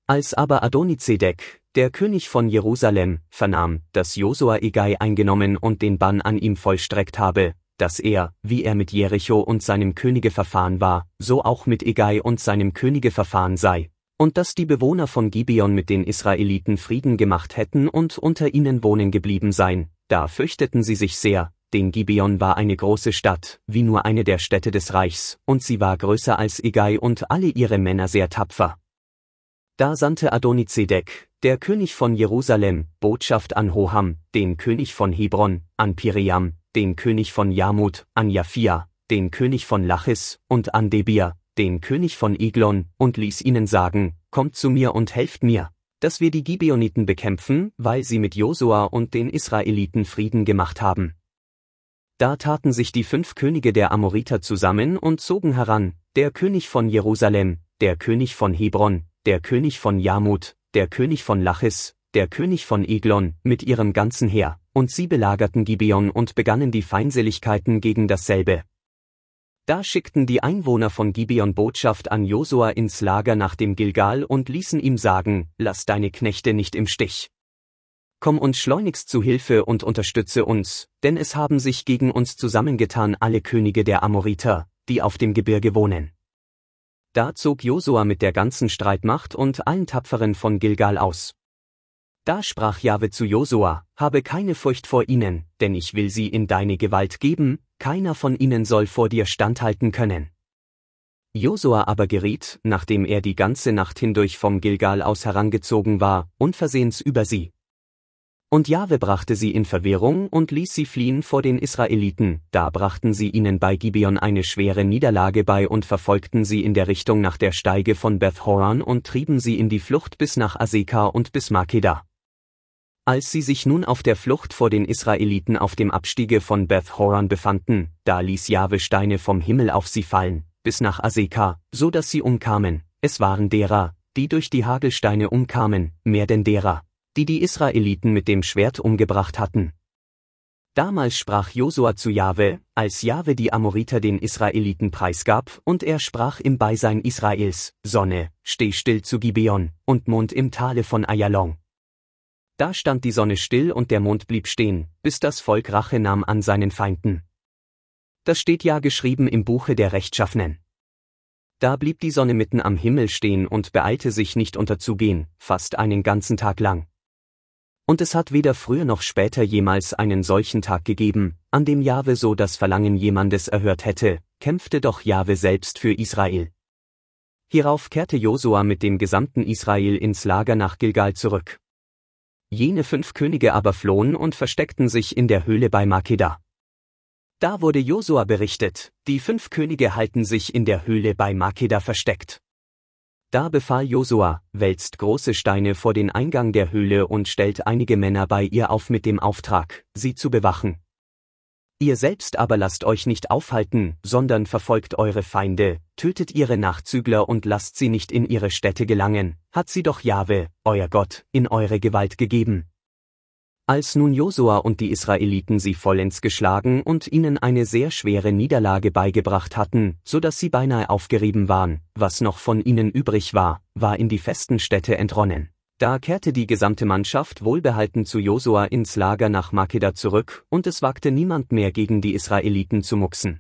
Als aber Adonizedek, der König von Jerusalem, vernahm, dass Josua Egai eingenommen und den Bann an ihm vollstreckt habe, dass er, wie er mit Jericho und seinem Könige verfahren war, so auch mit Egai und seinem Könige verfahren sei, und dass die Bewohner von Gibeon mit den Israeliten Frieden gemacht hätten und unter ihnen wohnen geblieben seien, da fürchteten sie sich sehr, denn Gibeon war eine große Stadt, wie nur eine der Städte des Reichs, und sie war größer als Egai und alle ihre Männer sehr tapfer. Da sandte Adonizedek, der König von Jerusalem, Botschaft an Hoham, den König von Hebron, an Piream, den König von Jarmut, an Japhia, den König von Lachis, und an Debir, den König von Eglon, und ließ ihnen sagen, kommt zu mir und helft mir, dass wir die Gibeoniten bekämpfen, weil sie mit Josua und den Israeliten Frieden gemacht haben. Da taten sich die 5 Könige der Amoriter zusammen und zogen heran, der König von Jerusalem, der König von Hebron, der König von Jarmut, der König von Lachis, der König von Eglon, mit ihrem ganzen Heer, und sie belagerten Gibeon und begannen die Feindseligkeiten gegen dasselbe. Da schickten die Einwohner von Gibeon Botschaft an Josua ins Lager nach dem Gilgal und ließen ihm sagen, lass deine Knechte nicht im Stich. Komm uns schleunigst zu Hilfe und unterstütze uns, denn es haben sich gegen uns zusammengetan alle Könige der Amoriter, die auf dem Gebirge wohnen. Da zog Josua mit der ganzen Streitmacht und allen Tapferen von Gilgal aus. Da sprach Jahwe zu Josua, habe keine Furcht vor ihnen, denn ich will sie in deine Gewalt geben, keiner von ihnen soll vor dir standhalten können. Josua aber geriet, nachdem er die ganze Nacht hindurch vom Gilgal aus herangezogen war, unversehens über sie. Und Jahwe brachte sie in Verwirrung und ließ sie fliehen vor den Israeliten, da brachten sie ihnen bei Gibeon eine schwere Niederlage bei und verfolgten sie in der Richtung nach der Steige von Beth-Horon und trieben sie in die Flucht bis nach Aseka und bis Makeda. Als sie sich nun auf der Flucht vor den Israeliten auf dem Abstiege von Beth-Horon befanden, da ließ Jahwe Steine vom Himmel auf sie fallen, bis nach Aseka, so dass sie umkamen, es waren derer, die durch die Hagelsteine umkamen, mehr denn derer, die die Israeliten mit dem Schwert umgebracht hatten. Damals sprach Josua zu Jahwe, als Jahwe die Amoriter den Israeliten preisgab, und er sprach im Beisein Israels, Sonne, steh still zu Gibeon, und Mond im Tale von Ayalon. Da stand die Sonne still und der Mond blieb stehen, bis das Volk Rache nahm an seinen Feinden. Das steht ja geschrieben im Buche der Rechtschaffenen. Da blieb die Sonne mitten am Himmel stehen und beeilte sich nicht unterzugehen, fast einen ganzen Tag lang. Und es hat weder früher noch später jemals einen solchen Tag gegeben, an dem Jahwe so das Verlangen jemandes erhört hätte, kämpfte doch Jahwe selbst für Israel. Hierauf kehrte Josua mit dem gesamten Israel ins Lager nach Gilgal zurück. Jene 5 Könige aber flohen und versteckten sich in der Höhle bei Makeda. Da wurde Josua berichtet, die 5 Könige halten sich in der Höhle bei Makeda versteckt. Da befahl Josua, wälzt große Steine vor den Eingang der Höhle und stellt einige Männer bei ihr auf mit dem Auftrag, sie zu bewachen. Ihr selbst aber lasst euch nicht aufhalten, sondern verfolgt eure Feinde, tötet ihre Nachzügler und lasst sie nicht in ihre Städte gelangen, hat sie doch Jahwe, euer Gott, in eure Gewalt gegeben. Als nun Josua und die Israeliten sie vollends geschlagen und ihnen eine sehr schwere Niederlage beigebracht hatten, so dass sie beinahe aufgerieben waren, was noch von ihnen übrig war, war in die festen Städte entronnen. Da kehrte die gesamte Mannschaft wohlbehalten zu Josua ins Lager nach Makeda zurück, und es wagte niemand mehr gegen die Israeliten zu mucksen.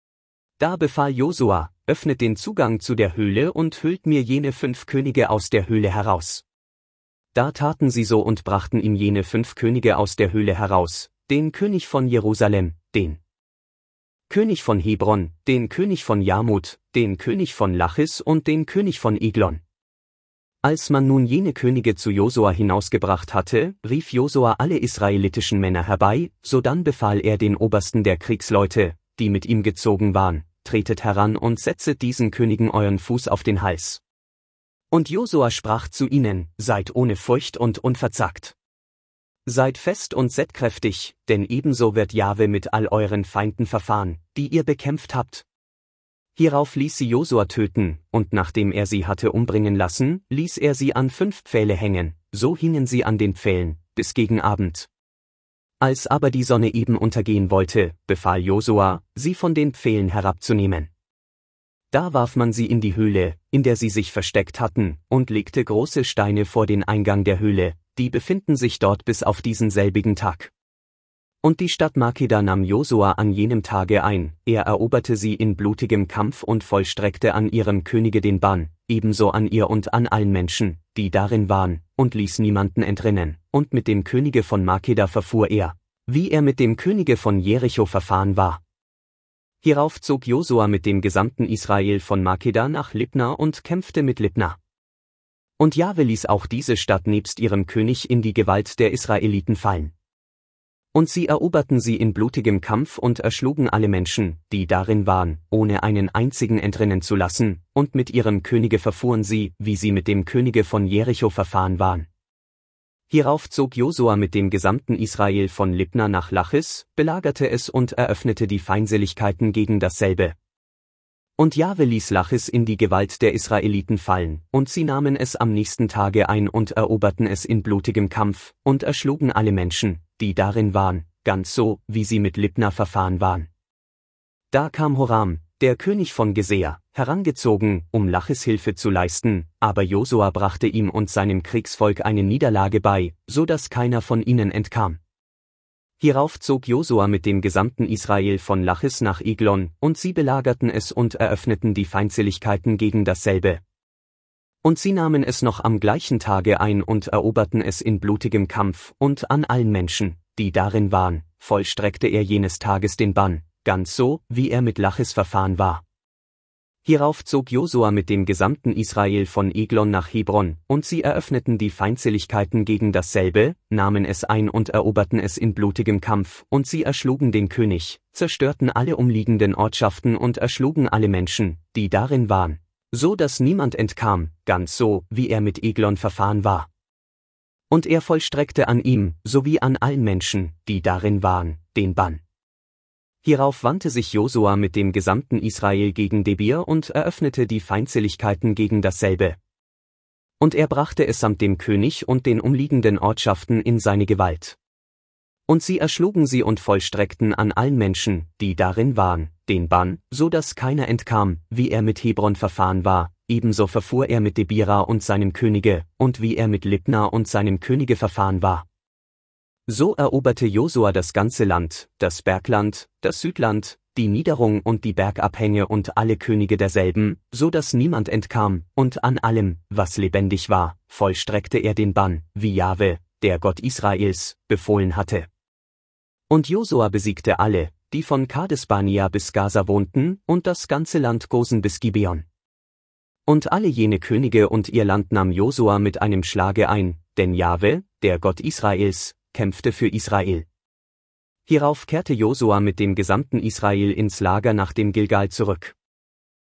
Da befahl Josua, öffnet den Zugang zu der Höhle und hüllt mir jene 5 Könige aus der Höhle heraus. Da taten sie so und brachten ihm jene 5 Könige aus der Höhle heraus, den König von Jerusalem, den König von Hebron, den König von Jarmut, den König von Lachis und den König von Eglon. Als man nun jene Könige zu Josua hinausgebracht hatte, rief Josua alle israelitischen Männer herbei, sodann befahl er den Obersten der Kriegsleute, die mit ihm gezogen waren, tretet heran und setzet diesen Königen euren Fuß auf den Hals. Und Josua sprach zu ihnen, seid ohne Furcht und unverzagt. Seid fest und settkräftig, denn ebenso wird Jahwe mit all euren Feinden verfahren, die ihr bekämpft habt. Hierauf ließ sie Josua töten, und nachdem er sie hatte umbringen lassen, ließ er sie an 5 Pfähle hängen, so hingen sie an den Pfählen, bis gegen Abend. Als aber die Sonne eben untergehen wollte, befahl Josua, sie von den Pfählen herabzunehmen. Da warf man sie in die Höhle, in der sie sich versteckt hatten, und legte große Steine vor den Eingang der Höhle, die befinden sich dort bis auf diesen selbigen Tag. Und die Stadt Makeda nahm Josua an jenem Tage ein, er eroberte sie in blutigem Kampf und vollstreckte an ihrem Könige den Bann, ebenso an ihr und an allen Menschen, die darin waren, und ließ niemanden entrinnen, und mit dem Könige von Makeda verfuhr er, wie er mit dem Könige von Jericho verfahren war. Hierauf zog Josua mit dem gesamten Israel von Makeda nach Libna und kämpfte mit Libna. Und Jahwe ließ auch diese Stadt nebst ihrem König in die Gewalt der Israeliten fallen. Und sie eroberten sie in blutigem Kampf und erschlugen alle Menschen, die darin waren, ohne einen einzigen entrinnen zu lassen, und mit ihrem Könige verfuhren sie, wie sie mit dem Könige von Jericho verfahren waren. Hierauf zog Josua mit dem gesamten Israel von Libna nach Lachis, belagerte es und eröffnete die Feindseligkeiten gegen dasselbe. Und Jahwe ließ Lachis in die Gewalt der Israeliten fallen, und sie nahmen es am nächsten Tage ein und eroberten es in blutigem Kampf, und erschlugen alle Menschen, die darin waren, ganz so, wie sie mit Libna verfahren waren. Da kam Horam, der König von Gesea, herangezogen, um Lachis Hilfe zu leisten, aber Josua brachte ihm und seinem Kriegsvolk eine Niederlage bei, so dass keiner von ihnen entkam. Hierauf zog Josua mit dem gesamten Israel von Lachis nach Eglon, und sie belagerten es und eröffneten die Feindseligkeiten gegen dasselbe. Und sie nahmen es noch am gleichen Tage ein und eroberten es in blutigem Kampf, und an allen Menschen, die darin waren, vollstreckte er jenes Tages den Bann, ganz so, wie er mit Lachis verfahren war. Hierauf zog Josua mit dem gesamten Israel von Eglon nach Hebron, und sie eröffneten die Feindseligkeiten gegen dasselbe, nahmen es ein und eroberten es in blutigem Kampf, und sie erschlugen den König, zerstörten alle umliegenden Ortschaften und erschlugen alle Menschen, die darin waren, so dass niemand entkam, ganz so, wie er mit Eglon verfahren war. Und er vollstreckte an ihm, sowie an allen Menschen, die darin waren, den Bann. Hierauf wandte sich Josua mit dem gesamten Israel gegen Debir und eröffnete die Feindseligkeiten gegen dasselbe. Und er brachte es samt dem König und den umliegenden Ortschaften in seine Gewalt. Und sie erschlugen sie und vollstreckten an allen Menschen, die darin waren, den Bann, so dass keiner entkam, wie er mit Hebron verfahren war, ebenso verfuhr er mit Debira und seinem Könige, und wie er mit Libna und seinem Könige verfahren war. So eroberte Josua das ganze Land, das Bergland, das Südland, die Niederung und die Bergabhänge und alle Könige derselben, so dass niemand entkam, und an allem, was lebendig war, vollstreckte er den Bann, wie Jahwe, der Gott Israels, befohlen hatte. Und Josua besiegte alle, die von Kades-Barnea bis Gaza wohnten, und das ganze Land Gosen bis Gibeon. Und alle jene Könige und ihr Land nahm Josua mit einem Schlage ein, denn Jahwe, der Gott Israels, kämpfte für Israel. Hierauf kehrte Josua mit dem gesamten Israel ins Lager nach dem Gilgal zurück.